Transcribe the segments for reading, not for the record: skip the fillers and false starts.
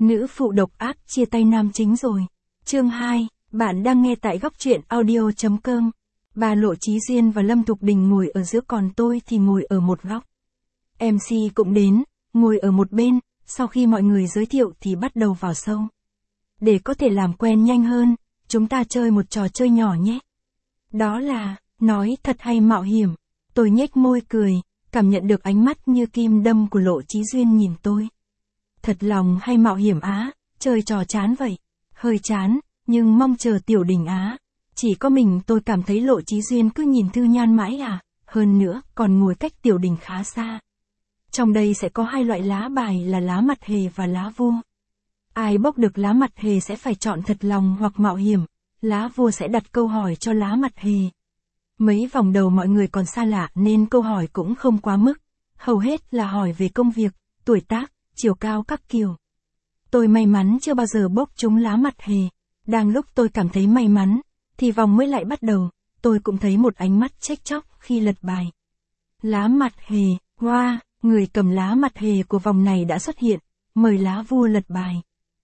Nữ phụ độc ác chia tay nam chính rồi. Chương 2, bạn đang nghe tại góc truyện audio.com. Bà Lộ Chí Duyên và Lâm Thục Đình ngồi ở giữa còn tôi thì ngồi ở một góc. MC cũng đến, ngồi ở một bên, sau khi mọi người giới thiệu thì bắt đầu vào sâu. Để có thể làm quen nhanh hơn, chúng ta chơi một trò chơi nhỏ nhé. Đó là, nói thật hay mạo hiểm. Tôi nhếch môi cười, cảm nhận được ánh mắt như kim đâm của Lộ Chí Duyên nhìn tôi. Thật lòng hay mạo hiểm á, chơi trò chán vậy. Hơi chán, nhưng mong chờ Tiểu Đình á. Chỉ có mình tôi cảm thấy Lộ Chí Duyên cứ nhìn Thư Nhan mãi à, hơn nữa còn ngồi cách Tiểu Đình khá xa. Trong đây sẽ có hai loại lá bài là lá mặt hề và lá vua. Ai bốc được lá mặt hề sẽ phải chọn thật lòng hoặc mạo hiểm, lá vua sẽ đặt câu hỏi cho lá mặt hề. Mấy vòng đầu mọi người còn xa lạ nên câu hỏi cũng không quá mức, hầu hết là hỏi về công việc, tuổi tác, chiều cao các kiểu. Tôi may mắn chưa bao giờ bốc trúng lá mặt hề. Đang lúc tôi cảm thấy may mắn, thì vòng mới lại bắt đầu, tôi cũng thấy một ánh mắt trách chóc khi lật bài. Lá mặt hề, wow, người cầm lá mặt hề của vòng này đã xuất hiện, mời lá vua lật bài.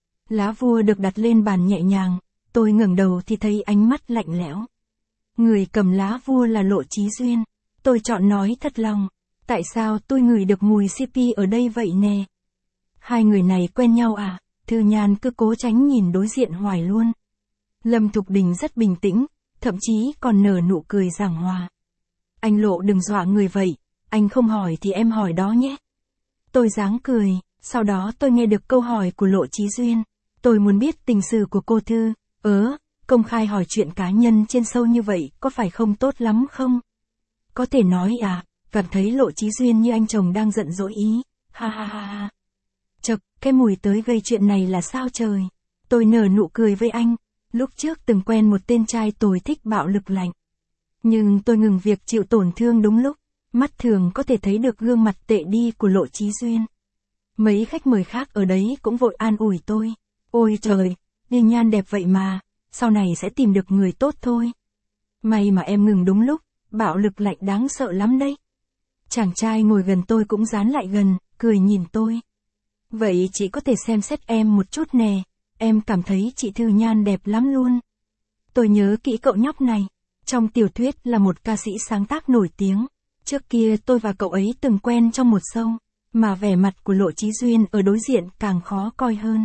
Lá vua được đặt lên bàn nhẹ nhàng, tôi ngẩng đầu thì thấy ánh mắt lạnh lẽo. Người cầm lá vua là Lộ Chí Duyên, tôi chọn nói thật lòng, tại sao tôi ngửi được mùi CP ở đây vậy nè? Hai người này quen nhau à? Thư Nhan cứ cố tránh nhìn đối diện hoài luôn. Lâm Thục Đình rất bình tĩnh, thậm chí còn nở nụ cười giảng hòa. Anh Lộ đừng dọa người vậy, anh không hỏi thì em hỏi đó nhé. Tôi giáng cười, sau đó tôi nghe được câu hỏi của Lộ Chí Duyên. Tôi muốn biết tình sử của cô Thư, công khai hỏi chuyện cá nhân trên show như vậy có phải không tốt lắm không? Có thể nói à, cảm thấy Lộ Chí Duyên như anh chồng đang giận dỗi ý, ha ha ha ha. Chật, cái mùi tới gây chuyện này là sao trời? Tôi nở nụ cười với anh, lúc trước từng quen một tên trai tồi thích bạo lực lạnh. Nhưng tôi ngừng việc chịu tổn thương đúng lúc, mắt thường có thể thấy được gương mặt tệ đi của Lộ Chí Duyên. Mấy khách mời khác ở đấy cũng vội an ủi tôi. Ôi trời, Thư Nhan đẹp vậy mà, sau này sẽ tìm được người tốt thôi. May mà em ngừng đúng lúc, bạo lực lạnh đáng sợ lắm đấy. Chàng trai ngồi gần tôi cũng dán lại gần, cười nhìn tôi. Vậy chị có thể xem xét em một chút nè, em cảm thấy chị Thư Nhan đẹp lắm luôn. Tôi nhớ kỹ cậu nhóc này, trong tiểu thuyết là một ca sĩ sáng tác nổi tiếng. Trước kia tôi và cậu ấy từng quen trong một show, mà vẻ mặt của Lộ Chí Duyên ở đối diện càng khó coi hơn.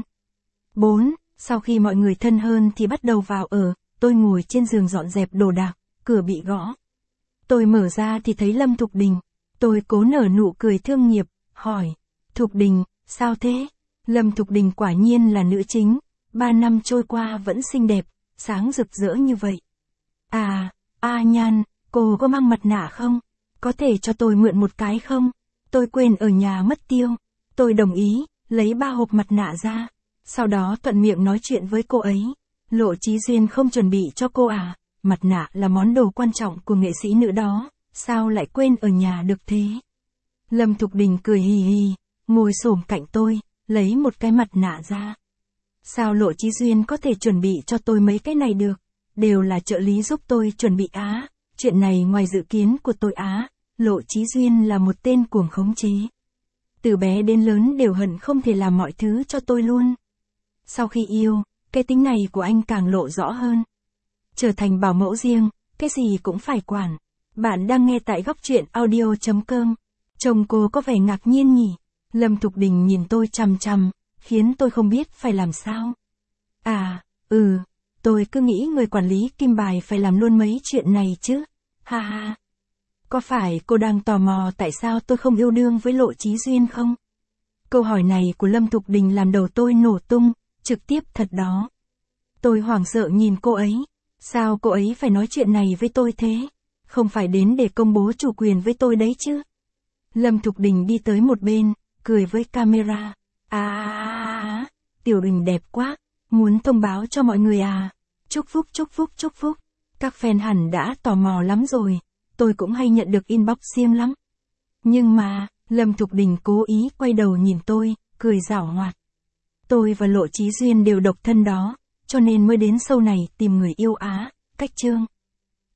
4. Sau khi mọi người thân hơn thì bắt đầu vào ở, tôi ngồi trên giường dọn dẹp đồ đạc, cửa bị gõ. Tôi mở ra thì thấy Lâm Thục Đình. Tôi cố nở nụ cười thương nghiệp, hỏi, Thục Đình, sao thế? Lâm Thục Đình quả nhiên là nữ chính, 3 năm trôi qua vẫn xinh đẹp, sáng rực rỡ như vậy. Nhan, cô có mang mặt nạ không? Có thể cho tôi mượn một cái không? Tôi quên ở nhà mất tiêu. Tôi đồng ý, lấy 3 hộp mặt nạ ra. Sau đó thuận miệng nói chuyện với cô ấy. Lộ Chí Duyên không chuẩn bị cho cô à? Mặt nạ là món đồ quan trọng của nghệ sĩ nữ đó, sao lại quên ở nhà được thế? Lâm Thục Đình cười hì hì, ngồi xổm cạnh tôi, lấy một cái mặt nạ ra. Sao Lộ Chí Duyên có thể chuẩn bị cho tôi mấy cái này được? Đều là trợ lý giúp tôi chuẩn bị á. Chuyện này ngoài dự kiến của tôi á. Lộ Chí Duyên là một tên cuồng khống chế. Từ bé đến lớn đều hận không thể làm mọi thứ cho tôi luôn. Sau khi yêu, cái tính này của anh càng lộ rõ hơn. Trở thành bảo mẫu riêng, cái gì cũng phải quản. Bạn đang nghe tại góc truyện audio.com. Chồng cô có vẻ ngạc nhiên nhỉ? Lâm Thục Đình nhìn tôi chằm chằm, khiến tôi không biết phải làm sao. Tôi cứ nghĩ người quản lý kim bài phải làm luôn mấy chuyện này chứ. Ha ha. Có phải cô đang tò mò tại sao tôi không yêu đương với Lộ Chí Duyên không? Câu hỏi này của Lâm Thục Đình làm đầu tôi nổ tung, trực tiếp thật đó. Tôi hoảng sợ nhìn cô ấy. Sao cô ấy phải nói chuyện này với tôi thế? Không phải đến để công bố chủ quyền với tôi đấy chứ? Lâm Thục Đình đi tới một bên, cười với camera. Tiểu Đình đẹp quá, muốn thông báo cho mọi người à? Chúc phúc chúc phúc chúc phúc. Các fan hẳn đã tò mò lắm rồi, tôi cũng hay nhận được inbox riêng lắm. Nhưng mà, Lâm Thục Đình cố ý quay đầu nhìn tôi, cười giảo hoạt. Tôi và Lộ Chí Duyên đều độc thân đó, cho nên mới đến show này tìm người yêu á. Cách chương.